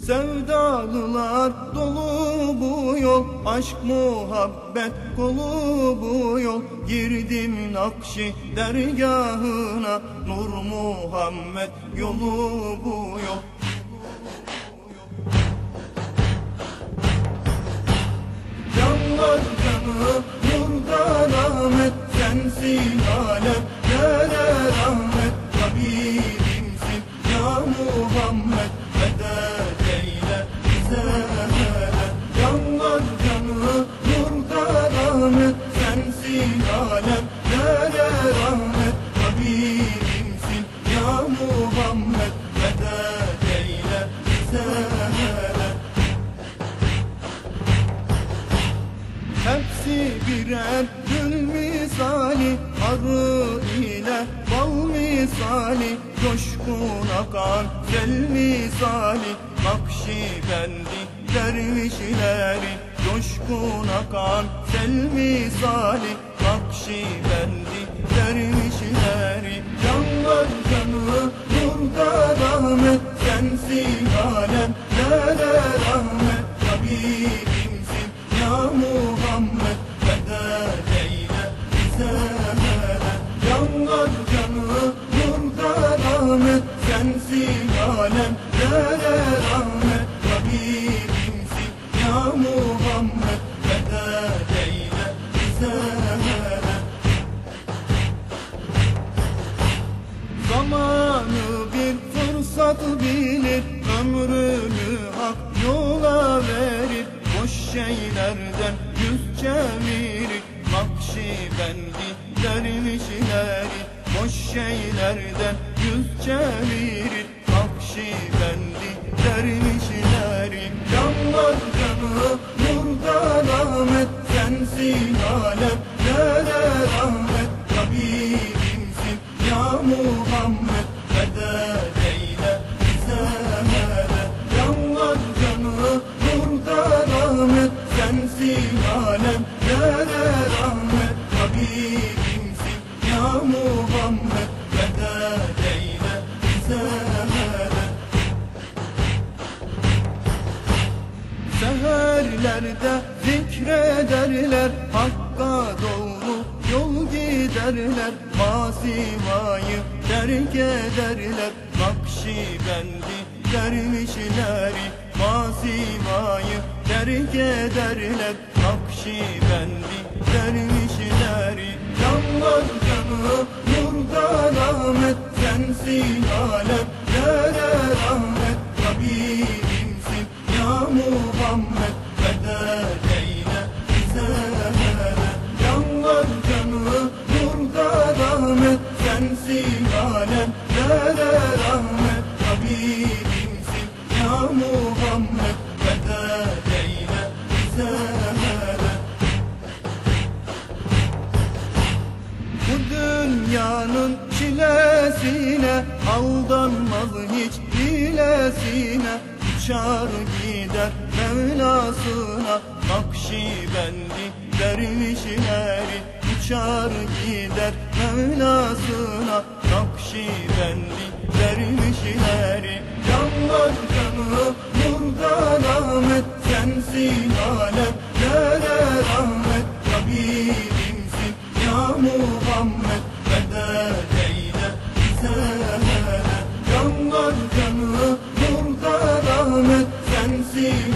Sevdalılar dolu bu yol, aşk muhabbet kolu bu yol. Girdim Nakşi dergahına, Nur Muhammed yolu bu yol. Canlar canı nurdan Ahmet, sensin alemlere rahmet. Habibimsin ya Muhammed, medet eyle bize medet. Canlar canı nurdan Ahmet, sensin alemlere rahmet. Habibimsin ya Muhammed, medet eyle bize medet. Hepsi birer gül misali, arı ile bal misali. Coşkun akan sel misali, Nakşibendi dervişleri. Coşkun akan sel misali, Nakşibendi dervişleri. Canlar canı nurda rahmet, sensin alemlere rahmet. Habibimsin ya Muhammed, medet eyle bize medet. Canlar canı nurda rahmet, sensin alemlere rahmet. Habibimsin ya Muhammed, medet eyle bize medet. Zamanı bir fırsat bilir, ömrünü hak yola verir. Boş şeylerden yüz çevirir, Nakşibendi dervişleri. Boş şeylerden yüz çevirir, Nakşibendi dervişleri. Canlar canı nurda rahmet, sensin alemlere rahmet. Habibimsin ya Muhammed, medet eyle bize medet. Canlar canı nurda rahmet, sensin alemlere rahmet. Habibimsin ya Muhammed, medet eyle bize medet. Seherlerde zikrederler, Hakka doğru yol giderler. Masivayı terk ederler, Nakşibendi dervişleri. Masivayı terk ederler, Nakşibendi dervişleri. Canlar canı nurda rahmet, sensin alemlere rahmet. Habibimsin ya Muhammed, medet eyle bize medet. Canlar canı nurda rahmet, sensin alemlere rahmet. Habibimsin ya Muhammed, medet eyle bize medet. Bu dünyanın çilesine aldanmaz hiç hilesine. Uçar gider Mevlasına, Nakşibendi dervişleri. Uçar gider Mevlasına, Nakşibendi dervişleri. Canlar canı nurda rahmet, sensin alemlere rahmet. Habibimsin ya Muhammed, medet eyle bize medet. Canlar canı nurda rahmet, sensin